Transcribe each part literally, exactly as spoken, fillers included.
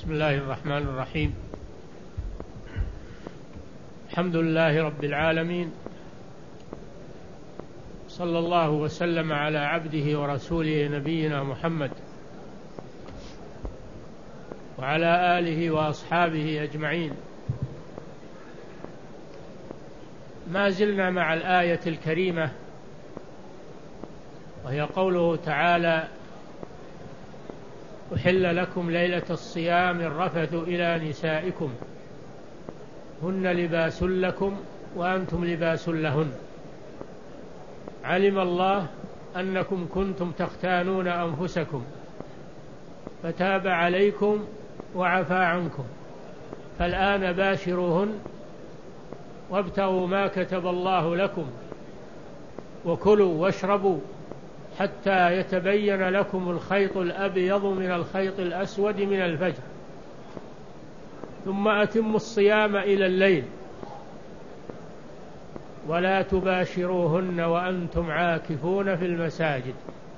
بسم الله الرحمن الرحيم. الحمد لله رب العالمين، صلى الله وسلم على عبده ورسوله نبينا محمد وعلى آله وأصحابه أجمعين. ما زلنا مع الآية الكريمة وهي قوله تعالى: أحل لكم ليلة الصيام الرفث إلى نسائكم هن لباس لكم وأنتم لباس لهن علم الله أنكم كنتم تختانون أنفسكم فتاب عليكم وعفى عنكم فالآن باشروهن وابتغوا ما كتب الله لكم وكلوا واشربوا حتى يتبين لكم الخيط الأبيض من الخيط الأسود من الفجر ثم أتموا الصيام إلى الليل ولا تباشروهن وأنتم عاكفون في المساجد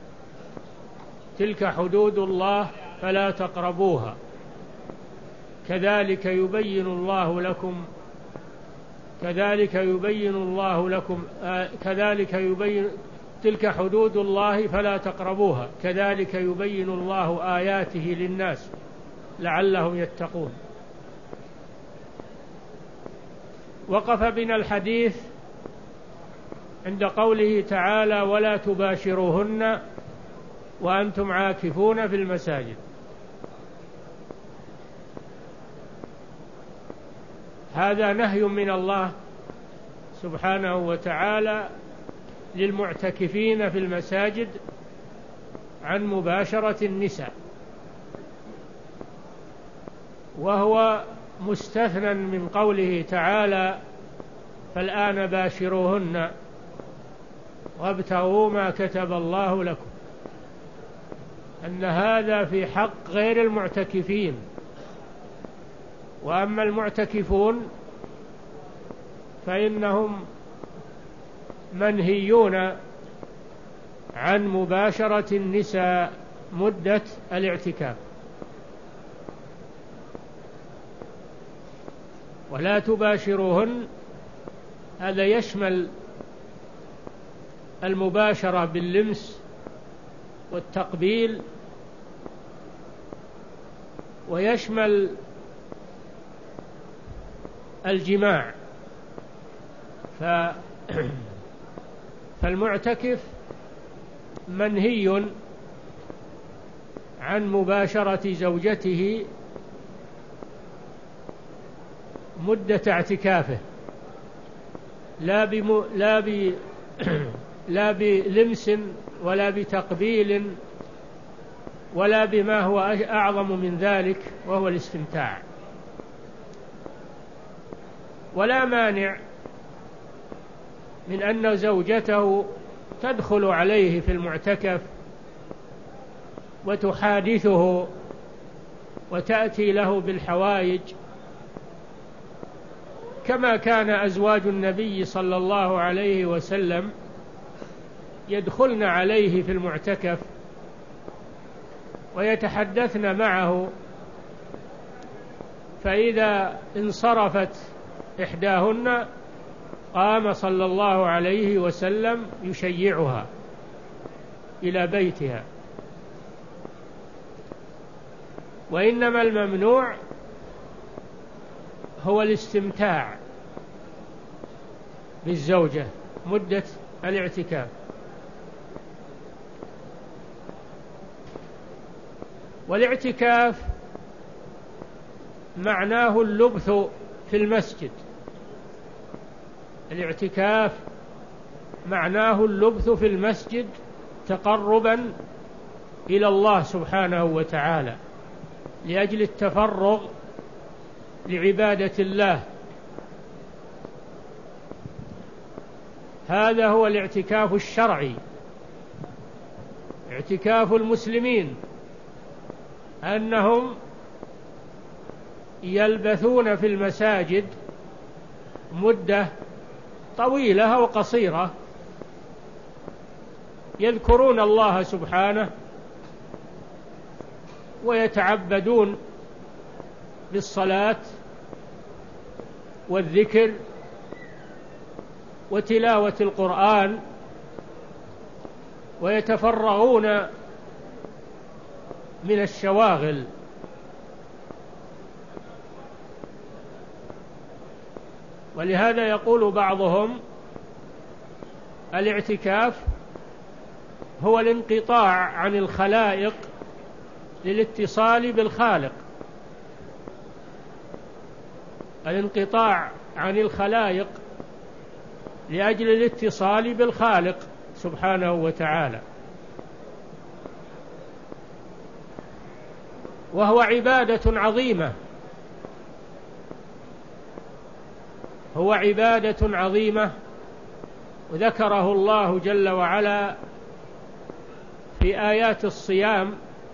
تلك حدود الله فلا تقربوها كذلك يبين الله لكم كذلك يبين الله لكم آه كذلك يبين تلك حدود الله فلا تقربوها كذلك يبين الله آياته للناس لعلهم يتقون. وقف بنا الحديث عند قوله تعالى: ولا تباشروهن وأنتم عاكفون في المساجد. هذا نهي من الله سبحانه وتعالى للمعتكفين في المساجد عن مباشرة النساء، وهو مستثنى من قوله تعالى: فالآن باشروهن وابتغوا ما كتب الله لكم، أن هذا في حق غير المعتكفين. وأما المعتكفون فإنهم منهيون عن مباشرة النساء مدة الاعتكاف. ولا تباشروهن هذا يشمل المباشرة باللمس والتقبيل، ويشمل الجماع. ف فالمعتكف منهي عن مباشرة زوجته مدة اعتكافه، لا بم... لا ب... لا بلمس ولا بتقبيل ولا بما هو أعظم من ذلك وهو الاستمتاع. ولا مانع من أن زوجته تدخل عليه في المعتكف وتحادثه وتأتي له بالحوائج، كما كان أزواج النبي صلى الله عليه وسلم يدخلن عليه في المعتكف ويتحدثن معه، فإذا انصرفت إحداهن قام صلى الله عليه وسلم يشيعها إلى بيتها. وإنما الممنوع هو الاستمتاع بالزوجة مدة الاعتكاف. والاعتكاف معناه اللبث في المسجد. الاعتكاف معناه اللبث في المسجد تقربا إلى الله سبحانه وتعالى لأجل التفرغ لعبادة الله. هذا هو الاعتكاف الشرعي. اعتكاف المسلمين أنهم يلبثون في المساجد مدة طويلة أو قصيرة يذكرون الله سبحانه ويتعبدون بالصلاة والذكر وتلاوة القرآن، ويتفرغون من الشواغل. ولهذا يقول بعضهم الاعتكاف هو الانقطاع عن الخلائق للاتصال بالخالق، الانقطاع عن الخلائق لأجل الاتصال بالخالق سبحانه وتعالى، وهو عبادة عظيمة، هو عبادة عظيمة وذكره الله جل وعلا في آيات الصيام،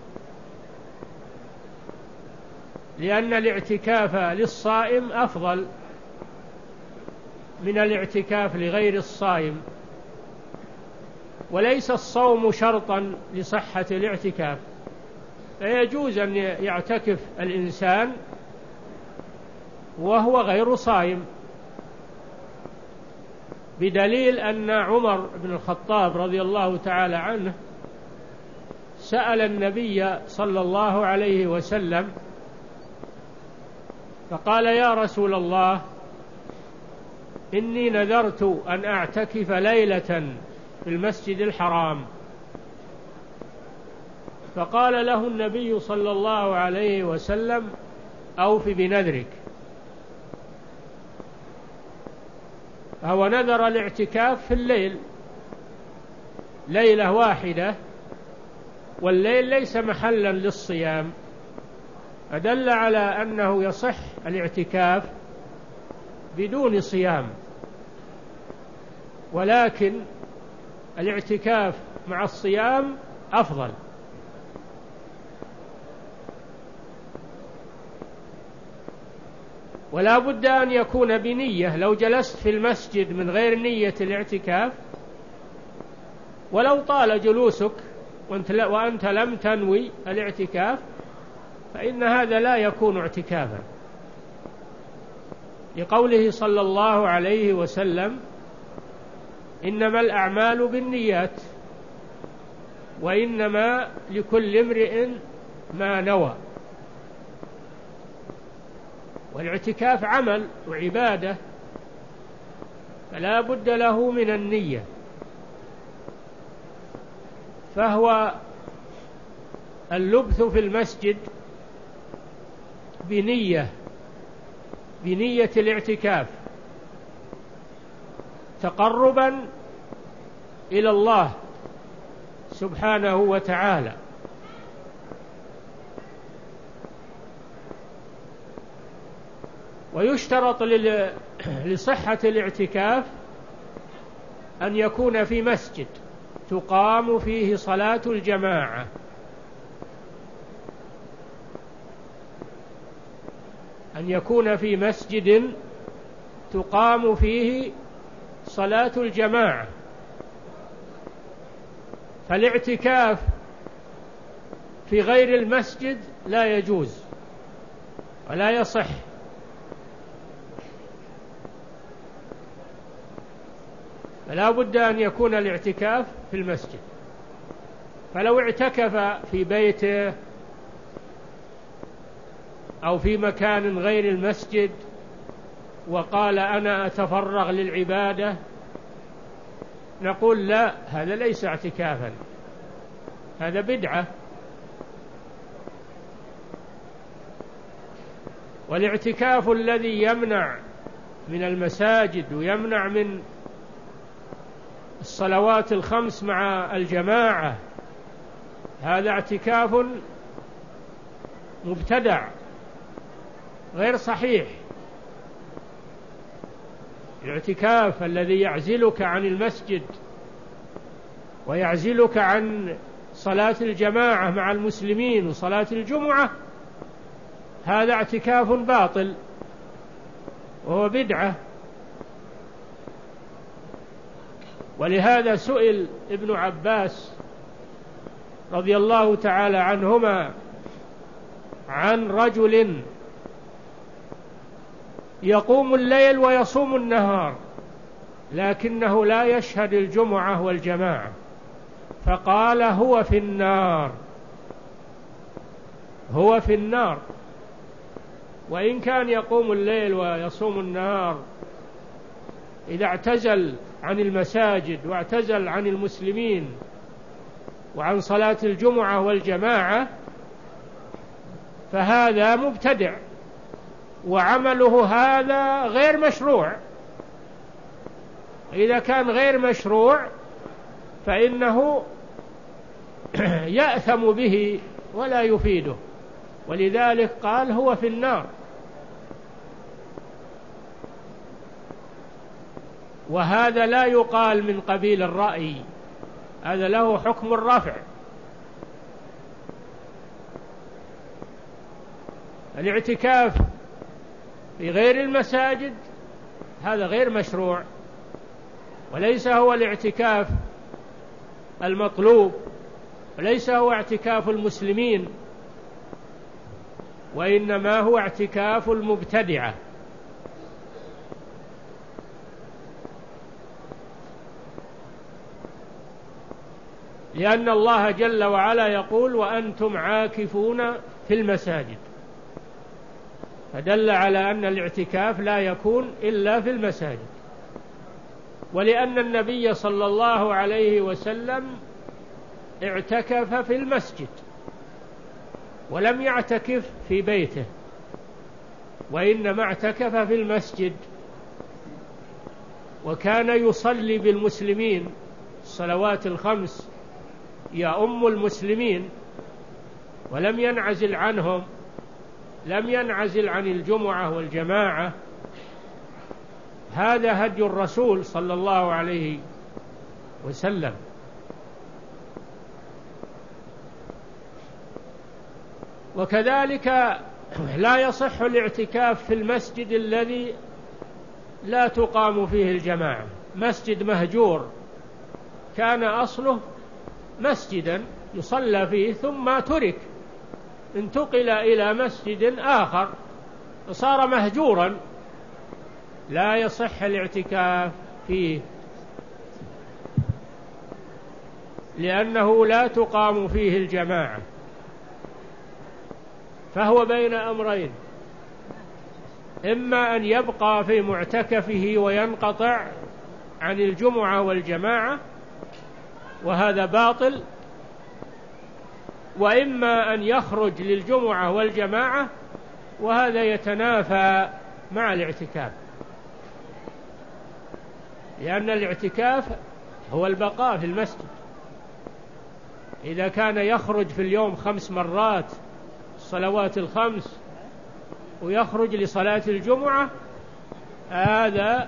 لأن الاعتكاف للصائم أفضل من الاعتكاف لغير الصائم، وليس الصوم شرطا لصحة الاعتكاف، فيجوز أن يعتكف الإنسان وهو غير صائم، بدليل أن عمر بن الخطاب رضي الله تعالى عنه سأل النبي صلى الله عليه وسلم فقال: يا رسول الله، إني نذرت أن أعتكف ليلة في المسجد الحرام. فقال له النبي صلى الله عليه وسلم: أوف بنذرك. فهو نذر الاعتكاف في الليل، ليلة واحدة، والليل ليس محلا للصيام، فدل على أنه يصح الاعتكاف بدون صيام، ولكن الاعتكاف مع الصيام أفضل. ولا بد أن يكون بنية. لو جلست في المسجد من غير نية الاعتكاف ولو طال جلوسك وأنت لم تنوي الاعتكاف فإن هذا لا يكون اعتكافا، لقوله صلى الله عليه وسلم: إنما الأعمال بالنيات وإنما لكل امرئ ما نوى. والاعتكاف عمل وعبادة، فلا بد له من النية، فهو اللبث في المسجد بنية بنية الاعتكاف تقربا إلى الله سبحانه وتعالى. ويشترط لصحة الاعتكاف أن يكون في مسجد تقام فيه صلاة الجماعة، أن يكون في مسجد تقام فيه صلاة الجماعة. فالاعتكاف في غير المسجد لا يجوز ولا يصح، فلا بد أن يكون الاعتكاف في المسجد. فلو اعتكف في بيته أو في مكان غير المسجد وقال أنا أتفرغ للعبادة، نقول لا، هذا ليس اعتكافا، هذا بدعة. والاعتكاف الذي يمنع من المساجد ويمنع من الصلوات الخمس مع الجماعة، هذا اعتكاف مبتدع غير صحيح. الاعتكاف الذي يعزلك عن المسجد ويعزلك عن صلاة الجماعة مع المسلمين وصلاة الجمعة، هذا اعتكاف باطل وهو بدعة. ولهذا سئل ابن عباس رضي الله تعالى عنهما عن رجل يقوم الليل ويصوم النهار لكنه لا يشهد الجمعة والجماعة، فقال هو في النار، هو في النار. وإن كان يقوم الليل ويصوم النهار، إذا اعتزل عن المساجد واعتزل عن المسلمين وعن صلاة الجمعة والجماعة فهذا مبتدع، وعمله هذا غير مشروع. إذا كان غير مشروع فإنه يأثم به ولا يفيده، ولذلك قال هو في النار. وهذا لا يقال من قبيل الرأي، هذا له حكم الرفع. الاعتكاف في غير المساجد هذا غير مشروع، وليس هو الاعتكاف المطلوب، وليس هو اعتكاف المسلمين، وإنما هو اعتكاف المبتدعة. لأن الله جل وعلا يقول وأنتم عاكفون في المساجد، فدل على أن الاعتكاف لا يكون إلا في المساجد. ولأن النبي صلى الله عليه وسلم اعتكف في المسجد ولم يعتكف في بيته، وإنما اعتكف في المسجد، وكان يصلي بالمسلمين الصلوات الخمس يا أم المسلمين، ولم ينعزل عنهم، لم ينعزل عن الجمعة والجماعة. هذا هدي الرسول صلى الله عليه وسلم. وكذلك لا يصح الاعتكاف في المسجد الذي لا تقام فيه الجماعة، مسجد مهجور كان أصله مسجدا يصلى فيه ثم ترك، انتقل إلى مسجد آخر فصار مهجورا، لا يصح الاعتكاف فيه لأنه لا تقام فيه الجماعة. فهو بين أمرين، إما أن يبقى في معتكفه وينقطع عن الجمعة والجماعة وهذا باطل، وإما أن يخرج للجمعة والجماعة وهذا يتنافى مع الاعتكاف، لأن الاعتكاف هو البقاء في المسجد. إذا كان يخرج في اليوم خمس مرات الصلوات الخمس ويخرج لصلاة الجمعة هذا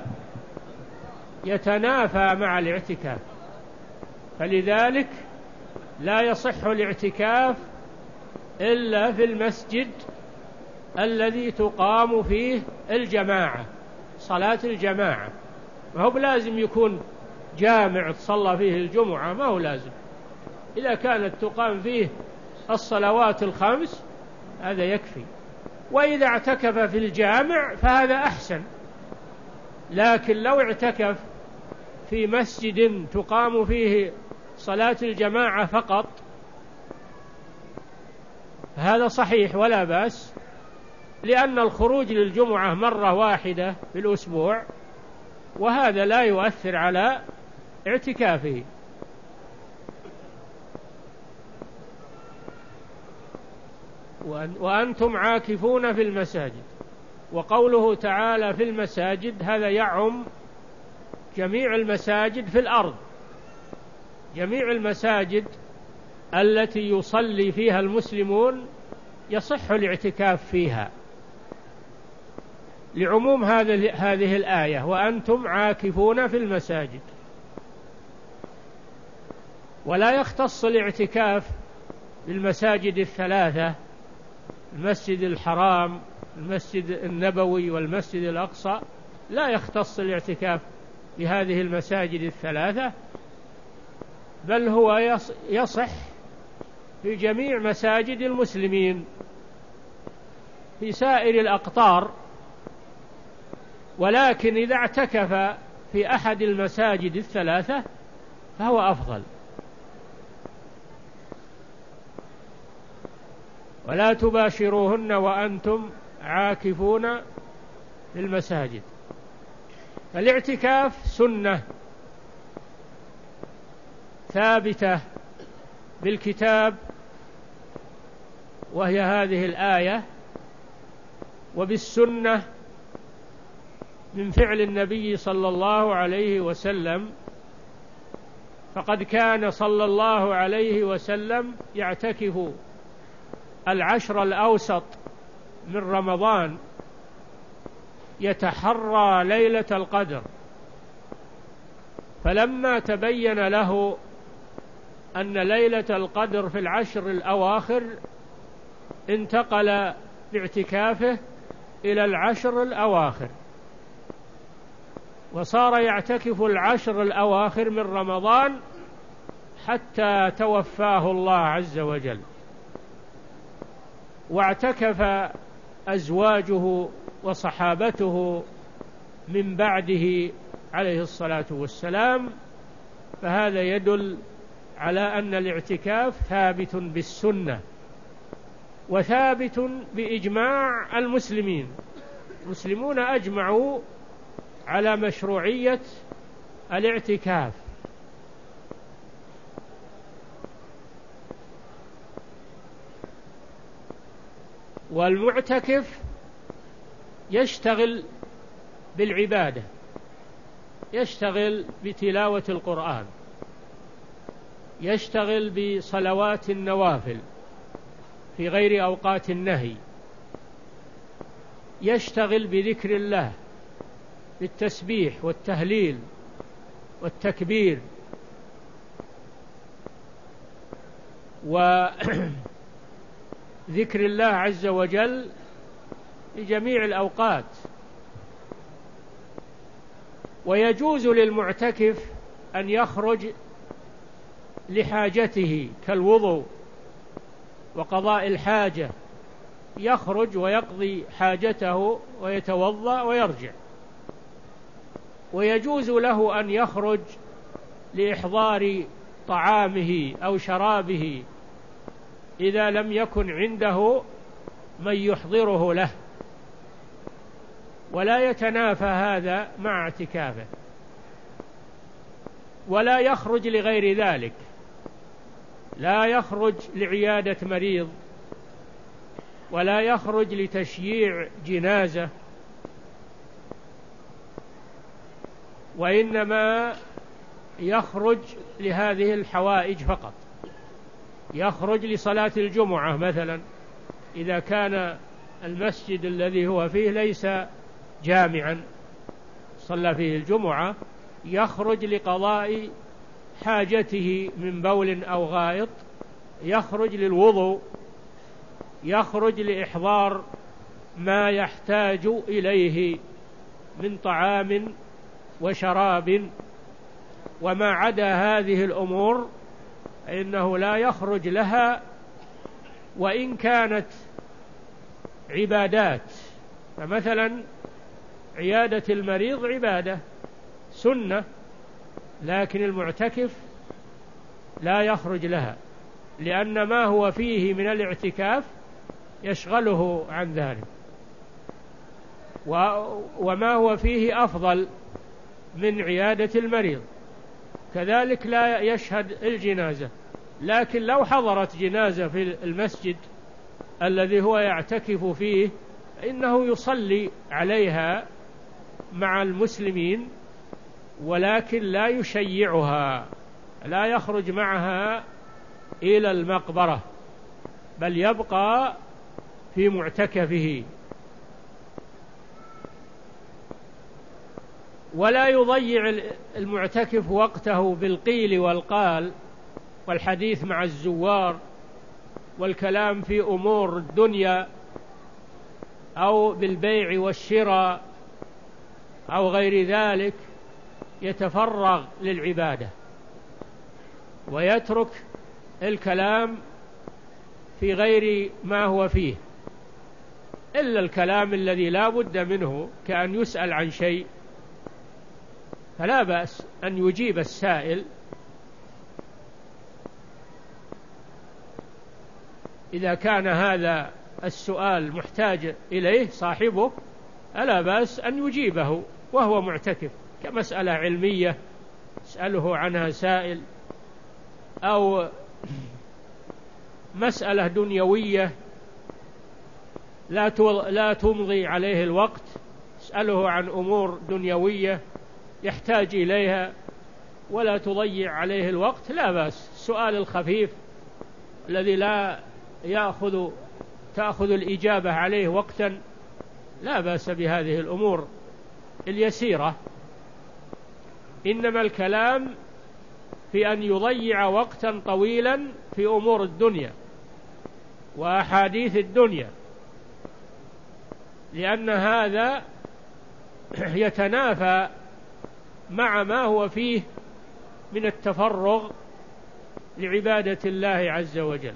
يتنافى مع الاعتكاف، فلذلك لا يصح الاعتكاف إلا في المسجد الذي تقام فيه الجماعة، صلاة الجماعة. ما هو لازم يكون جامع تصلى فيه الجمعة، ما هو لازم. إذا كانت تقام فيه الصلوات الخمس هذا يكفي، وإذا اعتكف في الجامع فهذا أحسن. لكن لو اعتكف في مسجد تقام فيه صلاة الجماعة فقط هذا صحيح ولا بأس، لأن الخروج للجمعة مرة واحدة في الأسبوع وهذا لا يؤثر على اعتكافه. وأنتم عاكفون في المساجد، وقوله تعالى في المساجد هذا يعم جميع المساجد في الأرض، جميع المساجد التي يصلي فيها المسلمون يصح الاعتكاف فيها، لعموم هذه الآية وأنتم عاكفون في المساجد. ولا يختص الاعتكاف بالمساجد الثلاثة، المسجد الحرام، المسجد النبوي، والمسجد الأقصى، لا يختص الاعتكاف بهذه المساجد الثلاثة، بل هو يصح في جميع مساجد المسلمين في سائر الأقطار ولكن إذا اعتكف في أحد المساجد الثلاثة فهو أفضل. ولا تباشروهن وأنتم عاكفون في المساجد. الاعتكاف سنة ثابتة بالكتاب، وهي هذه الآية، وبالسنة من فعل النبي صلى الله عليه وسلم، فقد كان صلى الله عليه وسلم يعتكف العشر الأوسط من رمضان، يتحرى ليلة القدر، فلما تبين له أن ليلة القدر في العشر الأواخر انتقل باعتكافه إلى العشر الأواخر، وصار يعتكف العشر الأواخر من رمضان حتى توفاه الله عز وجل. واعتكف أزواجه وصحابته من بعده عليه الصلاة والسلام، فهذا يدل على أن الاعتكاف ثابت بالسنة وثابت بإجماع المسلمين. المسلمون أجمعوا على مشروعية الاعتكاف. والمعتكف يشتغل بالعبادة، يشتغل بتلاوة القرآن، يشتغل بصلوات النوافل في غير أوقات النهي، يشتغل بذكر الله بالتسبيح والتهليل والتكبير وذكر الله عز وجل في جميع الأوقات. ويجوز للمعتكف أن يخرج لحاجته كالوضوء وقضاء الحاجة، يخرج ويقضي حاجته ويتوضأ ويرجع. ويجوز له أن يخرج لإحضار طعامه أو شرابه إذا لم يكن عنده من يحضره له، ولا يتنافى هذا مع اعتكافه. ولا يخرج لغير ذلك، لا يخرج لعيادة مريض، ولا يخرج لتشييع جنازة، وإنما يخرج لهذه الحوائج فقط. يخرج لصلاة الجمعة مثلا إذا كان المسجد الذي هو فيه ليس جامعا صلى فيه الجمعة، يخرج لقضاء حاجته من بول أو غائط، يخرج للوضوء، يخرج لإحضار ما يحتاج إليه من طعام وشراب. وما عدا هذه الأمور إنه لا يخرج لها، وإن كانت عبادات. فمثلا عيادة المريض عبادة سنة، لكن المعتكف لا يخرج لها، لأن ما هو فيه من الاعتكاف يشغله عن ذلك، وما هو فيه أفضل من عيادة المريض. كذلك لا يشهد الجنازة، لكن لو حضرت جنازة في المسجد الذي هو يعتكف فيه إنه يصلي عليها مع المسلمين، ولكن لا يشيعها، لا يخرج معها إلى المقبرة، بل يبقى في معتكفه. ولا يضيع المعتكف وقته بالقيل والقال والحديث مع الزوار والكلام في أمور الدنيا أو بالبيع والشراء أو غير ذلك، يتفرغ للعبادة ويترك الكلام في غير ما هو فيه، إلا الكلام الذي لا بد منه كأن يسأل عن شيء فلا بأس أن يجيب السائل إذا كان هذا السؤال محتاج إليه صاحبه، ألا بأس أن يجيبه وهو معتكف، كمسألة علمية يسأله عنها سائل، أو مسألة دنيوية لا تمضي عليه الوقت، يسأله عن أمور دنيوية يحتاج إليها ولا تضيع عليه الوقت، لا بأس. السؤال الخفيف الذي لا يأخذ تأخذ الإجابة عليه وقتا لا بأس بهذه الأمور اليسيرة. إنما الكلام في أن يضيع وقتا طويلا في أمور الدنيا وأحاديث الدنيا، لأن هذا يتنافى مع ما هو فيه من التفرغ لعبادة الله عز وجل.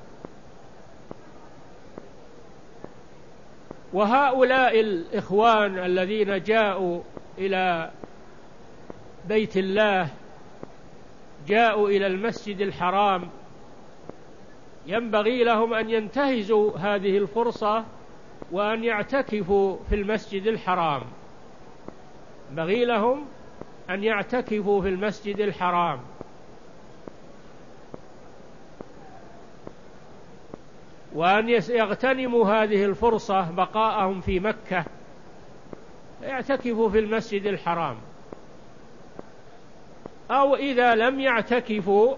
وهؤلاء الإخوان الذين جاءوا إلى بيت الله، جاءوا إلى المسجد الحرام، ينبغي لهم أن ينتهزوا هذه الفرصة وأن يعتكفوا في المسجد الحرام، ينبغي لهم أن يعتكفوا في المسجد الحرام، وأن يغتنموا هذه الفرصة بقاءهم في مكة، يعتكفوا في المسجد الحرام. أو إذا لم يعتكفوا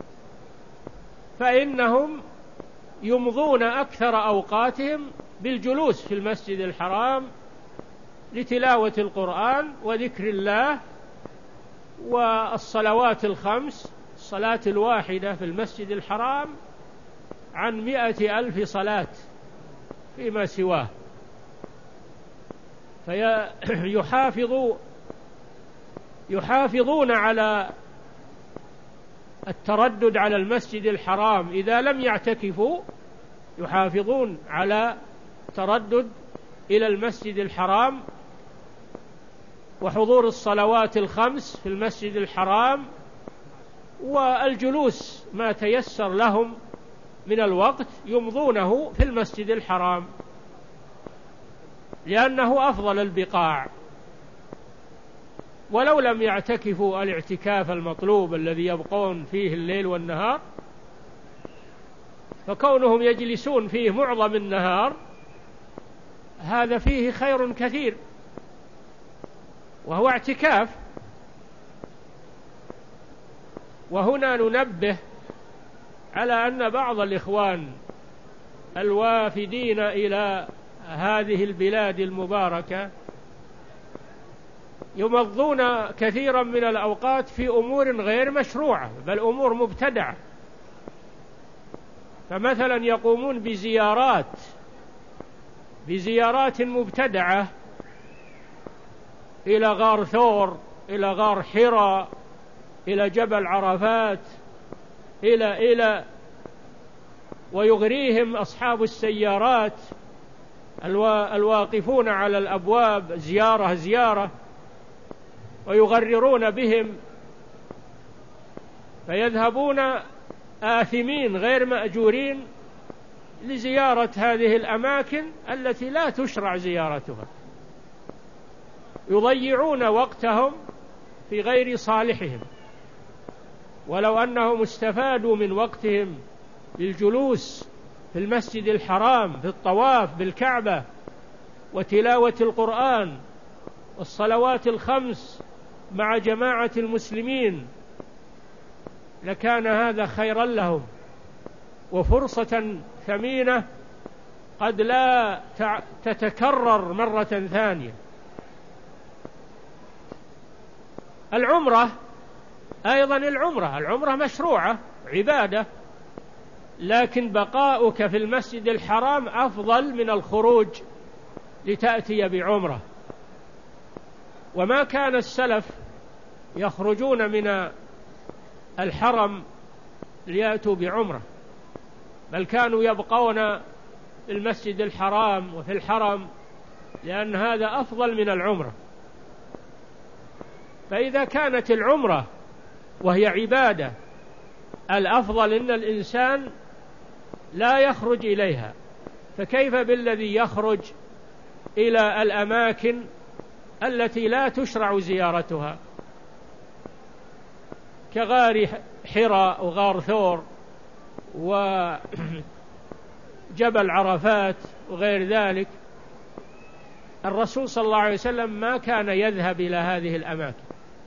فإنهم يمضون أكثر أوقاتهم بالجلوس في المسجد الحرام لتلاوة القرآن وذكر الله والصلوات الخمس. الصلاة الواحدة في المسجد الحرام عن مئة ألف صلاة فيما سواه، فيحافظوا يحافظون على التردد على المسجد الحرام. إذا لم يعتكفوا يحافظون على تردد إلى المسجد الحرام وحضور الصلوات الخمس في المسجد الحرام، والجلوس ما تيسر لهم من الوقت يمضونه في المسجد الحرام، لأنه أفضل البقاع. ولو لم يعتكفوا الاعتكاف المطلوب الذي يبقون فيه الليل والنهار، فكونهم يجلسون فيه معظم النهار هذا فيه خير كثير، وهو اعتكاف. وهنا ننبه على أن بعض الإخوان الوافدين إلى هذه البلاد المباركة يمضون كثيرا من الأوقات في أمور غير مشروعة، بل أمور مبتدعة. فمثلا يقومون بزيارات بزيارات مبتدعة إلى غار ثور، إلى غار حراء، إلى جبل عرفات، إلى إلى ويغريهم أصحاب السيارات الواقفون على الأبواب زيارة زيارة، ويغررون بهم، فيذهبون آثمين غير مأجورين لزيارة هذه الأماكن التي لا تشرع زيارتها، يضيعون وقتهم في غير صالحهم. ولو أنهم استفادوا من وقتهم للجلوس في المسجد الحرام في الطواف بالكعبة وتلاوة القرآن والصلوات الخمس مع جماعة المسلمين، لكان هذا خيرا لهم وفرصة ثمينة قد لا تتكرر مرة ثانية. العمرة أيضا، العمرة العمرة مشروعة عبادة، لكن بقاؤك في المسجد الحرام أفضل من الخروج لتأتي بعمرة. وما كان السلف يخرجون من الحرم ليأتوا بعمرة، بل كانوا يبقون المسجد الحرام وفي الحرم، لأن هذا أفضل من العمرة. فإذا كانت العمرة وهي عبادة الأفضل إن الإنسان لا يخرج إليها، فكيف بالذي يخرج إلى الأماكن التي لا تشرع زيارتها كغار حراء وغار ثور وجبل عرفات وغير ذلك؟ الرسول صلى الله عليه وسلم ما كان يذهب إلى هذه الأماكن.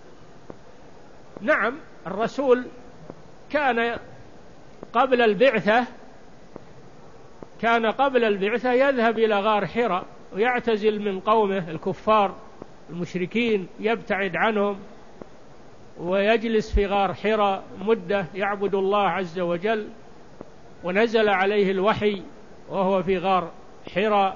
نعم، الرسول كان قبل البعثة كان قبل البعثة يذهب إلى غار حراء ويعتزل من قومه الكفار المشركين، يبتعد عنهم ويجلس في غار حراء مدة يعبد الله عز وجل، ونزل عليه الوحي وهو في غار حراء.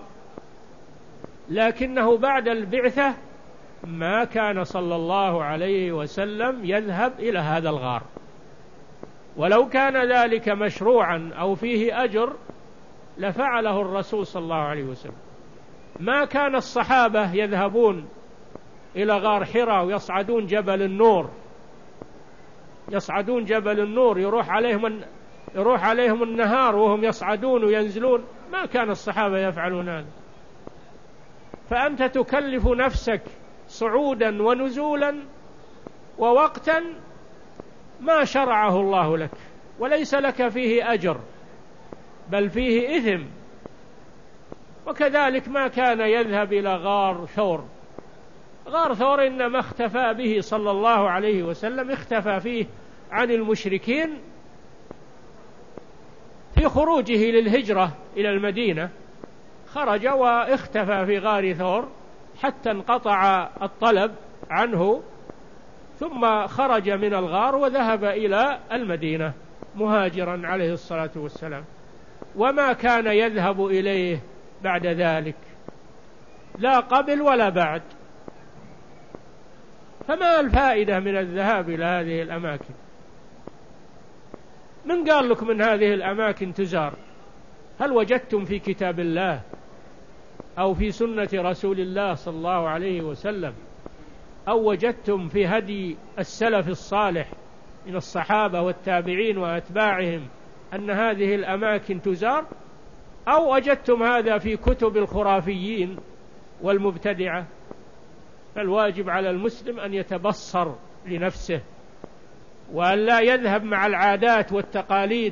لكنه بعد البعثة ما كان صلى الله عليه وسلم يذهب إلى هذا الغار، ولو كان ذلك مشروعا أو فيه أجر لفعله الرسول صلى الله عليه وسلم. ما كان الصحابة يذهبون إلى غار حراء ويصعدون جبل النور يصعدون جبل النور يروح عليهم يروح عليهم النهار وهم يصعدون وينزلون، ما كان الصحابة يفعلون هذا. فأنت تكلف نفسك صعودا ونزولا ووقتا ما شرعه الله لك، وليس لك فيه أجر بل فيه إثم. وكذلك ما كان يذهب إلى غار ثور. غار ثور إنما اختفى به صلى الله عليه وسلم، اختفى فيه عن المشركين في خروجه للهجرة إلى المدينة، خرج واختفى في غار ثور حتى انقطع الطلب عنه، ثم خرج من الغار وذهب إلى المدينة مهاجرا عليه الصلاة والسلام، وما كان يذهب إليه بعد ذلك لا قبل ولا بعد. فما الفائدة من الذهاب إلى هذه الأماكن؟ من قال لكم من هذه الأماكن تزار؟ هل وجدتم في كتاب الله أو في سنة رسول الله صلى الله عليه وسلم أو وجدتم في هدي السلف الصالح من الصحابة والتابعين وأتباعهم أن هذه الأماكن تزار؟ أو وجدتم هذا في كتب الخرافيين والمبتدعة؟ فالواجب على المسلم أن يتبصر لنفسه وأن لا يذهب مع العادات والتقاليد،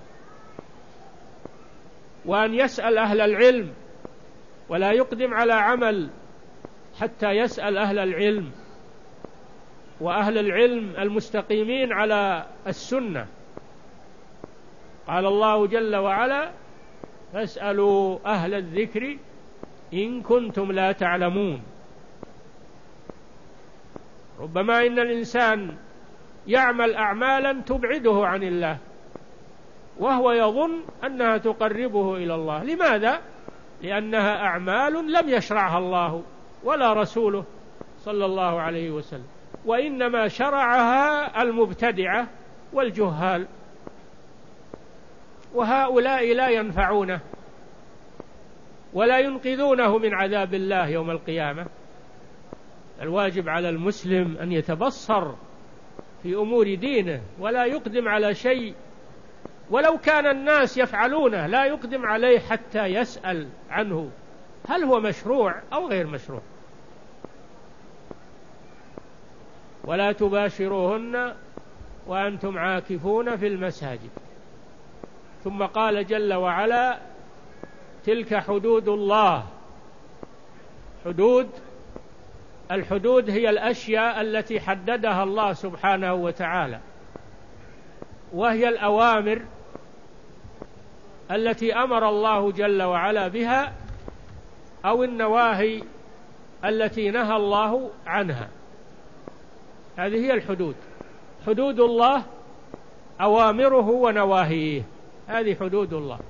وأن يسأل أهل العلم ولا يقدم على عمل حتى يسأل أهل العلم وأهل العلم المستقيمين على السنة. قال الله جل وعلا: فاسألوا أهل الذكر إن كنتم لا تعلمون. ربما إن الإنسان يعمل أعمالا تبعده عن الله وهو يظن أنها تقربه إلى الله. لماذا؟ لأنها أعمال لم يشرعها الله ولا رسوله صلى الله عليه وسلم، وإنما شرعها المبتدعة والجهال، وهؤلاء لا ينفعونه ولا ينقذونه من عذاب الله يوم القيامة. الواجب على المسلم أن يتبصر في أمور دينه ولا يقدم على شيء ولو كان الناس يفعلونه، لا يقدم عليه حتى يسأل عنه هل هو مشروع أو غير مشروع. ولا تباشروهن وأنتم عاكفون في المساجد. ثم قال جل وعلا: تلك حدود الله. حدود الحدود هي الأشياء التي حددها الله سبحانه وتعالى، وهي الأوامر التي أمر الله جل وعلا بها أو النواهي التي نهى الله عنها. هذه هي الحدود. حدود الله أوامره ونواهيه، هذه حدود الله.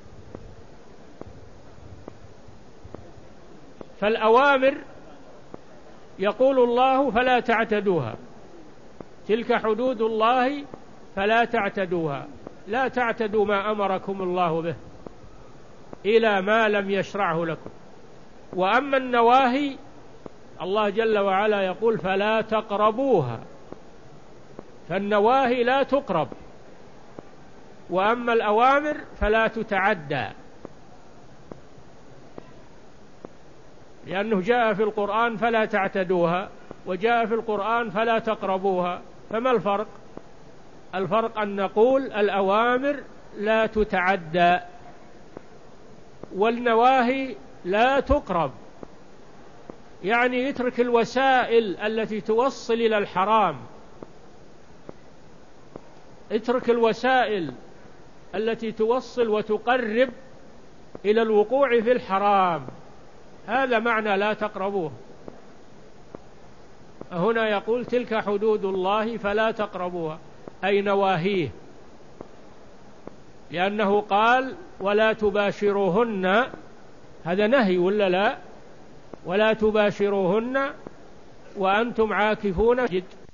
فالأوامر يقول الله: فلا تعتدوها. تلك حدود الله فلا تعتدوها، لا تعتدوا ما أمركم الله به. إلى ما لم يشرعه لكم. وأما النواهي الله جل وعلا يقول فلا تقربوها، فالنواهي لا تقرب، وأما الأوامر فلا تتعدى، لأنه جاء في القرآن فلا تعتدوها، وجاء في القرآن فلا تقربوها، فما الفرق؟ الفرق أن نقول الأوامر لا تتعدى والنواهي لا تقرب، يعني يترك الوسائل التي توصل إلى الحرام، اترك الوسائل التي توصل وتقرب إلى الوقوع في الحرام، هذا معنى لا تقربوه. هنا يقول تلك حدود الله فلا تقربوها، أي نواهيه، لأنه قال ولا تباشروهن، هذا نهي ولا لا؟ ولا تباشروهن وأنتم عاكفون في المسجد،